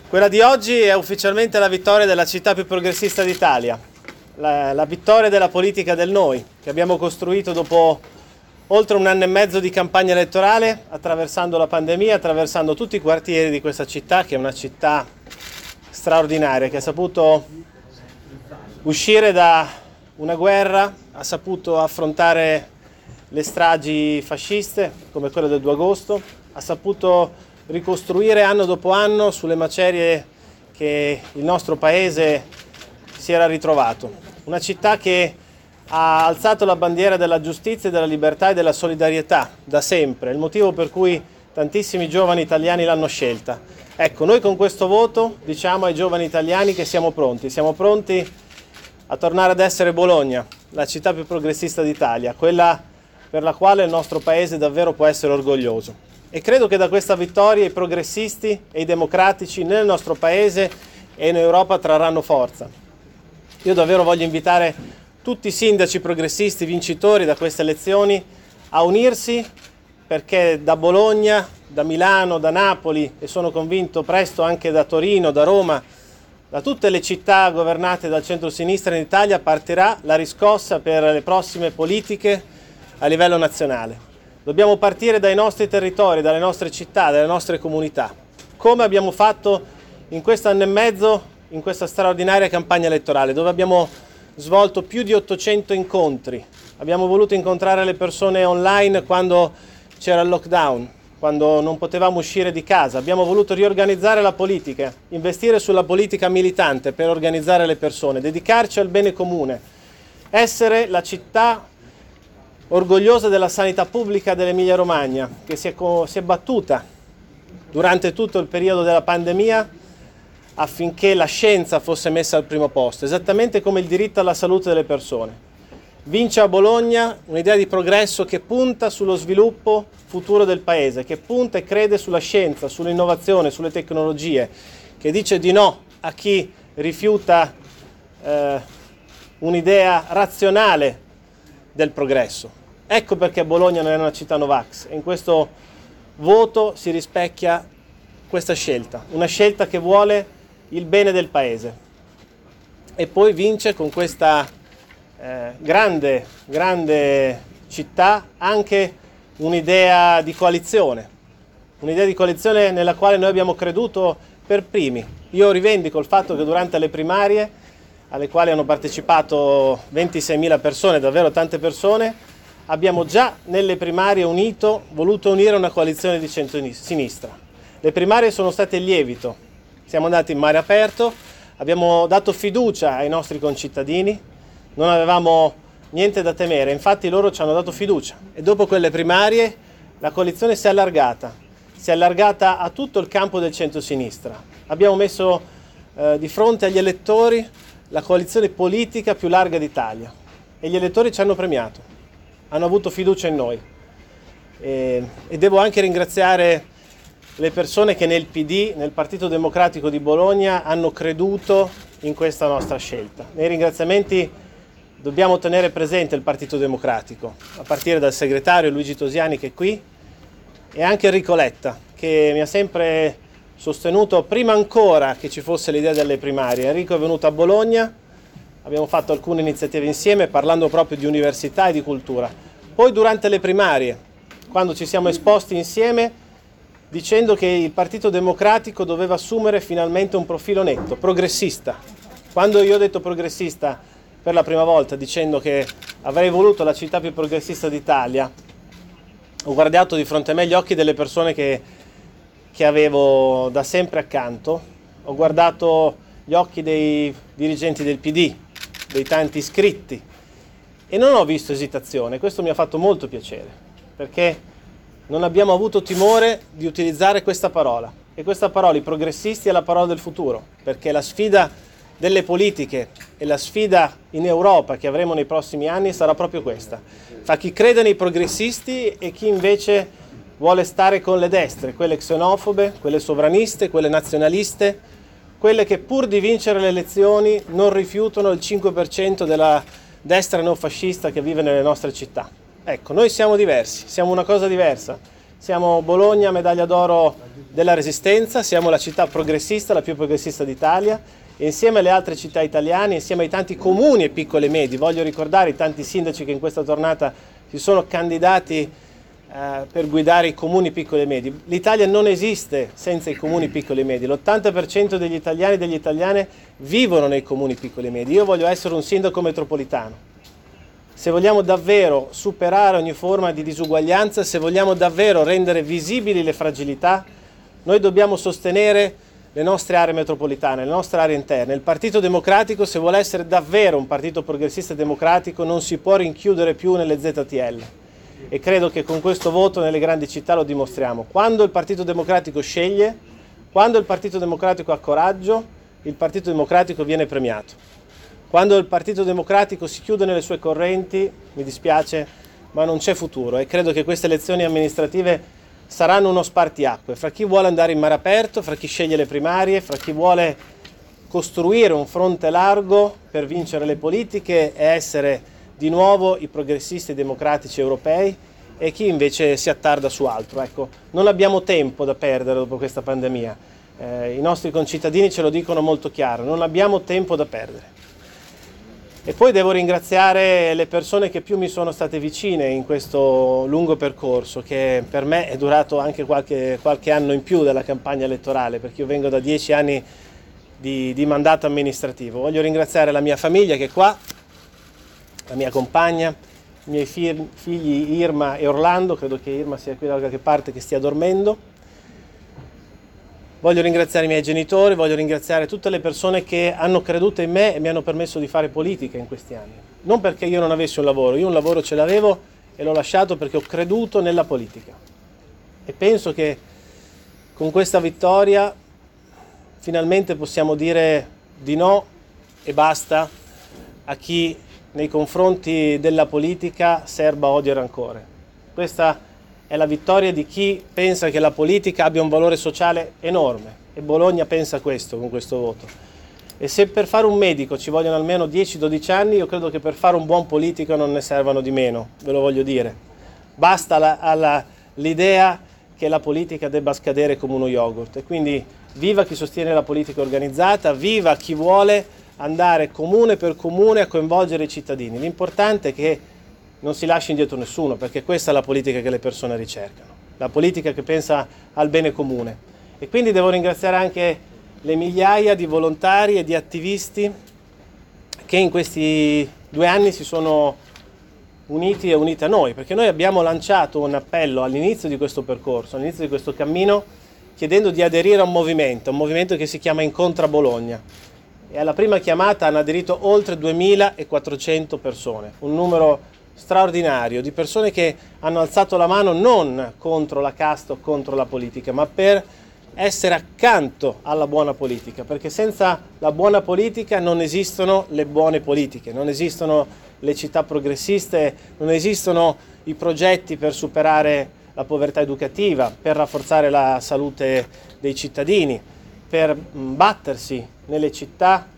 Quella di oggi è ufficialmente la vittoria della città più progressista d'Italia, la vittoria della politica del noi, che abbiamo costruito dopo oltre un anno e mezzo di campagna elettorale, attraversando la pandemia, attraversando tutti i quartieri di questa città, che è una città straordinaria, che ha saputo uscire da una guerra, ha saputo affrontare le stragi fasciste, come quella del 2 agosto, ha saputo ricostruire anno dopo anno sulle macerie che il nostro paese si era ritrovato. Una città che ha alzato la bandiera della giustizia, della libertà e della solidarietà da sempre, il motivo per cui tantissimi giovani italiani l'hanno scelta. Ecco, noi con questo voto diciamo ai giovani italiani che siamo pronti a tornare ad essere Bologna, la città più progressista d'Italia, quella per la quale il nostro paese davvero può essere orgoglioso. E credo che da questa vittoria i progressisti e i democratici nel nostro paese e in Europa trarranno forza. Io davvero voglio invitare tutti i sindaci progressisti vincitori da queste elezioni a unirsi, perché da Bologna, da Milano, da Napoli e sono convinto presto anche da Torino, da Roma, da tutte le città governate dal centro-sinistra in Italia partirà la riscossa per le prossime politiche a livello nazionale. Dobbiamo partire dai nostri territori, dalle nostre città, dalle nostre comunità, come abbiamo fatto in questo anno e mezzo, in questa straordinaria campagna elettorale, dove abbiamo svolto più di 800 incontri. Abbiamo voluto incontrare le persone online quando c'era il lockdown, quando non potevamo uscire di casa. Abbiamo voluto riorganizzare la politica, investire sulla politica militante per organizzare le persone, dedicarci al bene comune, essere la città orgogliosa della sanità pubblica dell'Emilia Romagna, che si è battuta durante tutto il periodo della pandemia affinché la scienza fosse messa al primo posto, esattamente come il diritto alla salute delle persone. Vince a Bologna un'idea di progresso che punta sullo sviluppo futuro del paese, che punta e crede sulla scienza, sull'innovazione, sulle tecnologie, che dice di no a chi rifiuta un'idea razionale del progresso. Ecco perché Bologna non è una città Novax e in questo voto si rispecchia questa scelta, una scelta che vuole il bene del paese. E poi vince con questa grande città anche un'idea di coalizione nella quale noi abbiamo creduto per primi. Io rivendico il fatto che durante le primarie, alle quali hanno partecipato 26.000 persone, davvero tante persone, abbiamo già nelle primarie voluto unire una coalizione di centro-sinistra. Le primarie sono state il lievito, siamo andati in mare aperto, abbiamo dato fiducia ai nostri concittadini, non avevamo niente da temere, infatti loro ci hanno dato fiducia e dopo quelle primarie la coalizione si è allargata a tutto il campo del centro-sinistra. Abbiamo messo di fronte agli elettori la coalizione politica più larga d'Italia e gli elettori ci hanno premiato, hanno avuto fiducia in noi e devo anche ringraziare le persone che nel PD, nel Partito Democratico di Bologna, hanno creduto in questa nostra scelta. Nei ringraziamenti dobbiamo tenere presente il Partito Democratico, a partire dal segretario Luigi Tosiani che è qui e anche Enrico Letta, che mi ha sempre sostenuto prima ancora che ci fosse l'idea delle primarie. Enrico è venuto a Bologna, abbiamo fatto alcune iniziative insieme parlando proprio di università e di cultura. Poi durante le primarie, quando ci siamo esposti insieme, dicendo che il Partito Democratico doveva assumere finalmente un profilo netto, progressista. Quando io ho detto progressista per la prima volta, dicendo che avrei voluto la città più progressista d'Italia, ho guardato di fronte a me gli occhi delle persone che avevo da sempre accanto, ho guardato gli occhi dei dirigenti del PD, dei tanti iscritti e non ho visto esitazione. Questo mi ha fatto molto piacere perché non abbiamo avuto timore di utilizzare questa parola e questa parola, i progressisti, è la parola del futuro, perché la sfida delle politiche e la sfida in Europa che avremo nei prossimi anni sarà proprio questa: fra chi crede nei progressisti e chi invece vuole stare con le destre, quelle xenofobe, quelle sovraniste, quelle nazionaliste, quelle che pur di vincere le elezioni non rifiutano il 5% della destra neofascista che vive nelle nostre città. Ecco, noi siamo diversi, siamo una cosa diversa. Siamo Bologna, medaglia d'oro della Resistenza, siamo la città progressista, la più progressista d'Italia, e insieme alle altre città italiane, insieme ai tanti comuni e piccoli e medi, voglio ricordare i tanti sindaci che in questa tornata si sono candidati per guidare i comuni piccoli e medi. L'Italia non esiste senza i comuni piccoli e medi, l'80% degli italiani e delle italiane vivono nei comuni piccoli e medi. Io voglio essere un sindaco metropolitano. Se vogliamo davvero superare ogni forma di disuguaglianza, se vogliamo davvero rendere visibili le fragilità, noi dobbiamo sostenere le nostre aree metropolitane, le nostre aree interne. Il Partito Democratico, se vuole essere davvero un partito progressista e democratico, non si può rinchiudere più nelle ZTL. E credo che con questo voto nelle grandi città lo dimostriamo. Quando il Partito Democratico sceglie, quando il Partito Democratico ha coraggio, il Partito Democratico viene premiato. Quando il Partito Democratico si chiude nelle sue correnti, mi dispiace, ma non c'è futuro, e credo che queste elezioni amministrative saranno uno spartiacque fra chi vuole andare in mare aperto, fra chi sceglie le primarie, fra chi vuole costruire un fronte largo per vincere le politiche e essere di nuovo i progressisti democratici europei, e chi invece si attarda su altro. Ecco, non abbiamo tempo da perdere dopo questa pandemia. I nostri concittadini ce lo dicono molto chiaro, non abbiamo tempo da perdere. E poi devo ringraziare le persone che più mi sono state vicine in questo lungo percorso, che per me è durato anche qualche anno in più della campagna elettorale, perché io vengo da 10 anni di mandato amministrativo. Voglio ringraziare la mia famiglia che è qua, la mia compagna, i miei figli Irma e Orlando, credo che Irma sia qui da qualche parte che stia dormendo. Voglio ringraziare i miei genitori, voglio ringraziare tutte le persone che hanno creduto in me e mi hanno permesso di fare politica in questi anni. Non perché io non avessi un lavoro, io un lavoro ce l'avevo e l'ho lasciato perché ho creduto nella politica. E penso che con questa vittoria finalmente possiamo dire di no e basta a chi nei confronti della politica serba odio e rancore. Questa è la vittoria di chi pensa che la politica abbia un valore sociale enorme, e Bologna pensa questo con questo voto. E se per fare un medico ci vogliono almeno 10-12 anni, io credo che per fare un buon politico non ne servano di meno, ve lo voglio dire. Basta l'idea che la politica debba scadere come uno yogurt, e quindi viva chi sostiene la politica organizzata, viva chi vuole andare comune per comune a coinvolgere i cittadini. L'importante è che non si lasci indietro nessuno, perché questa è la politica che le persone ricercano, la politica che pensa al bene comune. E quindi devo ringraziare anche le migliaia di volontari e di attivisti che in questi 2 anni si sono uniti e unite a noi, perché noi abbiamo lanciato un appello all'inizio di questo percorso, all'inizio di questo cammino, chiedendo di aderire a un movimento che si chiama Incontra Bologna. E alla prima chiamata hanno aderito oltre 2400 persone, un numero straordinario di persone che hanno alzato la mano non contro la casta o contro la politica, ma per essere accanto alla buona politica, perché senza la buona politica non esistono le buone politiche, non esistono le città progressiste, non esistono i progetti per superare la povertà educativa, per rafforzare la salute dei cittadini, per battersi nelle città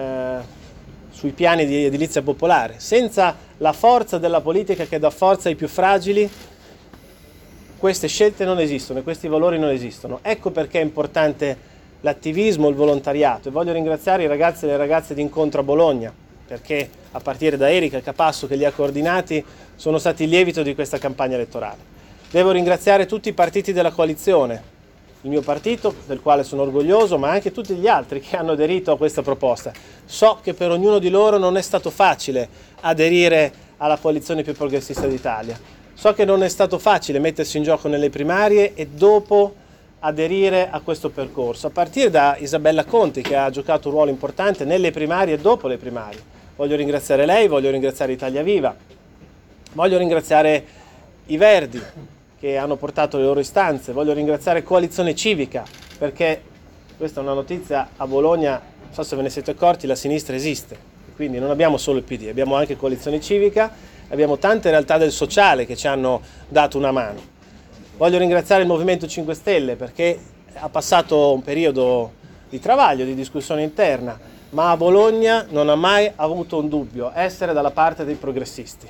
sui piani di edilizia popolare. Senza la forza della politica che dà forza ai più fragili, queste scelte non esistono e questi valori non esistono. Ecco perché è importante l'attivismo, il volontariato, e voglio ringraziare i ragazzi e le ragazze di Incontra Bologna, perché a partire da Erika Capasso che li ha coordinati sono stati il lievito di questa campagna elettorale. Devo ringraziare tutti i partiti della coalizione, il mio partito, del quale sono orgoglioso, ma anche tutti gli altri che hanno aderito a questa proposta. So che per ognuno di loro non è stato facile aderire alla coalizione più progressista d'Italia. So che non è stato facile mettersi in gioco nelle primarie e dopo aderire a questo percorso, a partire da Isabella Conti, che ha giocato un ruolo importante nelle primarie e dopo le primarie. Voglio ringraziare lei, voglio ringraziare Italia Viva, voglio ringraziare i Verdi, che hanno portato le loro istanze, voglio ringraziare Coalizione Civica, perché questa è una notizia: a Bologna, non so se ve ne siete accorti, la sinistra esiste, quindi non abbiamo solo il PD, abbiamo anche Coalizione Civica, abbiamo tante realtà del sociale che ci hanno dato una mano. Voglio ringraziare il Movimento 5 Stelle perché ha passato un periodo di travaglio, di discussione interna, ma a Bologna non ha mai avuto un dubbio: essere dalla parte dei progressisti.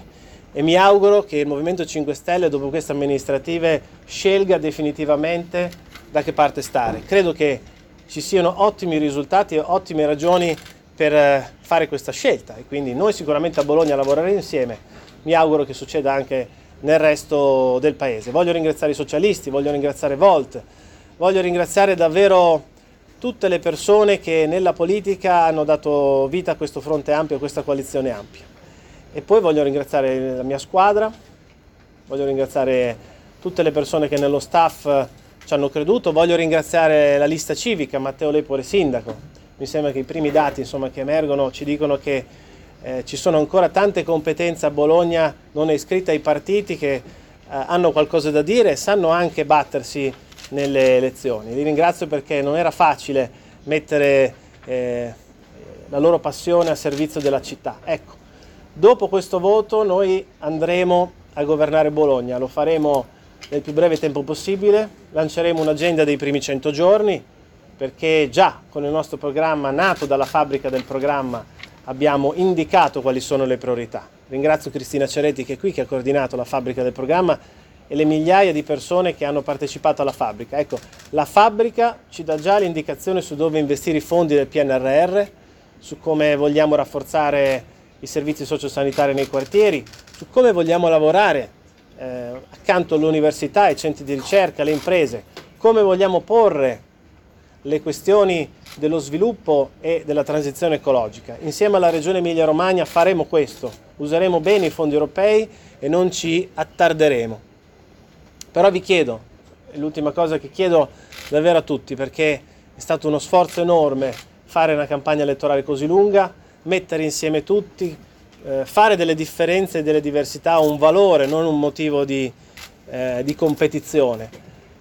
e mi auguro che il Movimento 5 Stelle dopo queste amministrative scelga definitivamente da che parte stare. Credo che ci siano ottimi risultati e ottime ragioni per fare questa scelta e quindi noi sicuramente a Bologna lavoreremo insieme, mi auguro che succeda anche nel resto del paese. Voglio ringraziare i socialisti, voglio ringraziare Volt, voglio ringraziare davvero tutte le persone che nella politica hanno dato vita a questo fronte ampio, a questa coalizione ampia. E poi voglio ringraziare la mia squadra, voglio ringraziare tutte le persone che nello staff ci hanno creduto, voglio ringraziare la lista civica, Matteo Lepore sindaco. Mi sembra che i primi dati che emergono ci dicono che ci sono ancora tante competenze a Bologna non iscritte ai partiti che hanno qualcosa da dire e sanno anche battersi nelle elezioni. Li ringrazio perché non era facile mettere la loro passione a servizio della città. Ecco, dopo questo voto noi andremo a governare Bologna, lo faremo nel più breve tempo possibile, lanceremo un'agenda dei primi 100 giorni perché già con il nostro programma, nato dalla fabbrica del programma, abbiamo indicato quali sono le priorità. Ringrazio Cristina Ceretti che è qui, che ha coordinato la fabbrica del programma e le migliaia di persone che hanno partecipato alla fabbrica. Ecco, la fabbrica ci dà già l'indicazione su dove investire i fondi del PNRR, su come vogliamo rafforzare i servizi sociosanitari nei quartieri, su come vogliamo lavorare accanto all'università, ai centri di ricerca, alle imprese, come vogliamo porre le questioni dello sviluppo e della transizione ecologica. Insieme alla Regione Emilia-Romagna faremo questo, useremo bene i fondi europei e non ci attarderemo. Però vi chiedo, è l'ultima cosa che chiedo davvero a tutti, perché è stato uno sforzo enorme fare una campagna elettorale così lunga, mettere insieme tutti, fare delle differenze e delle diversità un valore, non un motivo di competizione.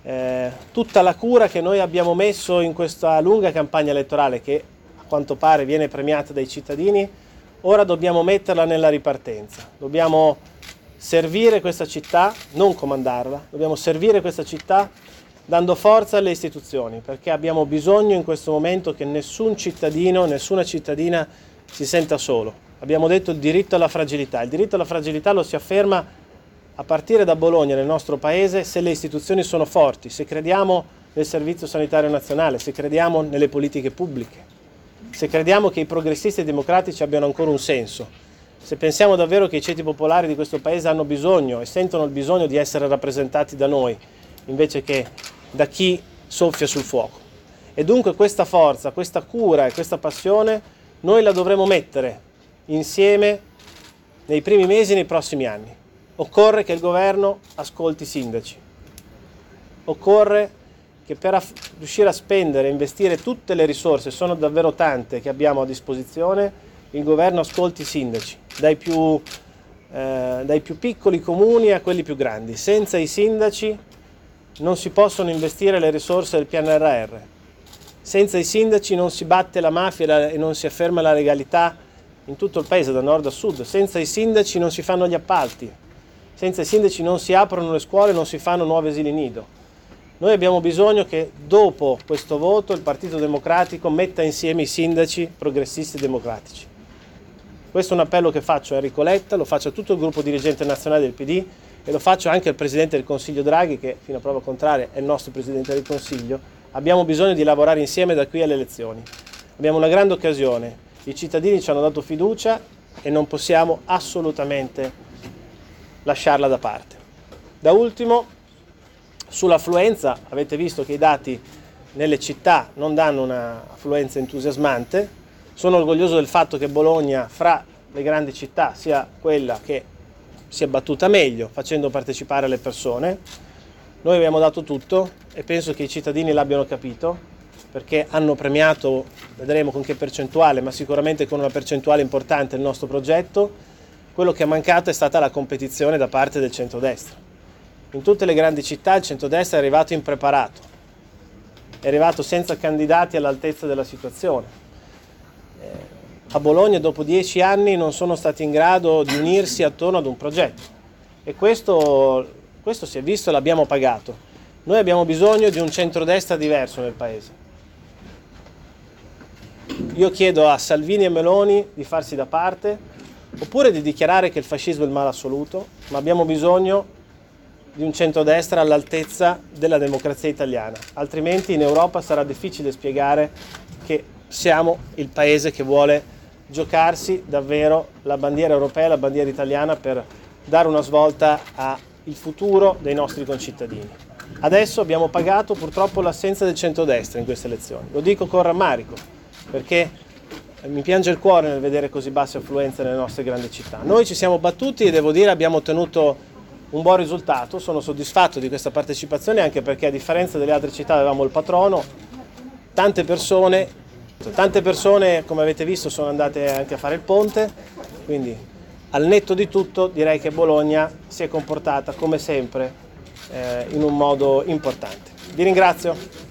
Tutta la cura che noi abbiamo messo in questa lunga campagna elettorale, che a quanto pare viene premiata dai cittadini, ora dobbiamo metterla nella ripartenza. Dobbiamo servire questa città, non comandarla, dobbiamo servire questa città dando forza alle istituzioni, perché abbiamo bisogno in questo momento che nessun cittadino, nessuna cittadina si senta solo. Abbiamo detto il diritto alla fragilità. Il diritto alla fragilità lo si afferma a partire da Bologna, nel nostro paese, se le istituzioni sono forti, se crediamo nel Servizio Sanitario Nazionale, se crediamo nelle politiche pubbliche, se crediamo che i progressisti e democratici abbiano ancora un senso, se pensiamo davvero che i ceti popolari di questo paese hanno bisogno e sentono il bisogno di essere rappresentati da noi, invece che da chi soffia sul fuoco. E dunque questa forza, questa cura e questa passione noi la dovremo mettere insieme nei primi mesi e nei prossimi anni. Occorre che il governo ascolti i sindaci. Occorre che per riuscire a spendere e investire tutte le risorse, sono davvero tante che abbiamo a disposizione, il governo ascolti i sindaci, dai più piccoli comuni a quelli più grandi. Senza i sindaci non si possono investire le risorse del PNRR. Senza i sindaci non si batte la mafia e non si afferma la legalità in tutto il paese, da nord a sud. Senza i sindaci non si fanno gli appalti. Senza i sindaci non si aprono le scuole, non si fanno nuovi asili nido. Noi abbiamo bisogno che dopo questo voto il Partito Democratico metta insieme i sindaci progressisti e democratici. Questo è un appello che faccio a Enrico Letta, lo faccio a tutto il gruppo dirigente nazionale del PD e lo faccio anche al Presidente del Consiglio Draghi, che fino a prova contraria è il nostro Presidente del Consiglio. Abbiamo bisogno di lavorare insieme da qui alle elezioni. Abbiamo una grande occasione. I cittadini ci hanno dato fiducia e non possiamo assolutamente lasciarla da parte. Da ultimo, sull'affluenza, avete visto che i dati nelle città non danno un'affluenza entusiasmante. Sono orgoglioso del fatto che Bologna, fra le grandi città, sia quella che si è battuta meglio, facendo partecipare le persone. Noi abbiamo dato tutto e penso che i cittadini l'abbiano capito, perché hanno premiato, vedremo con che percentuale, ma sicuramente con una percentuale importante il nostro progetto. Quello che è mancato è stata la competizione da parte del centrodestra. In tutte le grandi città il centrodestra è arrivato impreparato, è arrivato senza candidati all'altezza della situazione. A Bologna dopo 10 anni non sono stati in grado di unirsi attorno ad un progetto e questo si è visto e l'abbiamo pagato. Noi abbiamo bisogno di un centrodestra diverso nel paese. Io chiedo a Salvini e Meloni di farsi da parte, oppure di dichiarare che il fascismo è il male assoluto, ma abbiamo bisogno di un centrodestra all'altezza della democrazia italiana, altrimenti in Europa sarà difficile spiegare che siamo il paese che vuole giocarsi davvero la bandiera europea, la bandiera italiana per dare una svolta al futuro dei nostri concittadini. Adesso abbiamo pagato purtroppo l'assenza del centrodestra in queste elezioni, lo dico con rammarico perché mi piange il cuore nel vedere così basse affluenze nelle nostre grandi città. Noi ci siamo battuti e devo dire abbiamo ottenuto un buon risultato, sono soddisfatto di questa partecipazione anche perché a differenza delle altre città avevamo il patrono, tante persone come avete visto sono andate anche a fare il ponte, quindi al netto di tutto direi che Bologna si è comportata come sempre in un modo importante. Vi ringrazio.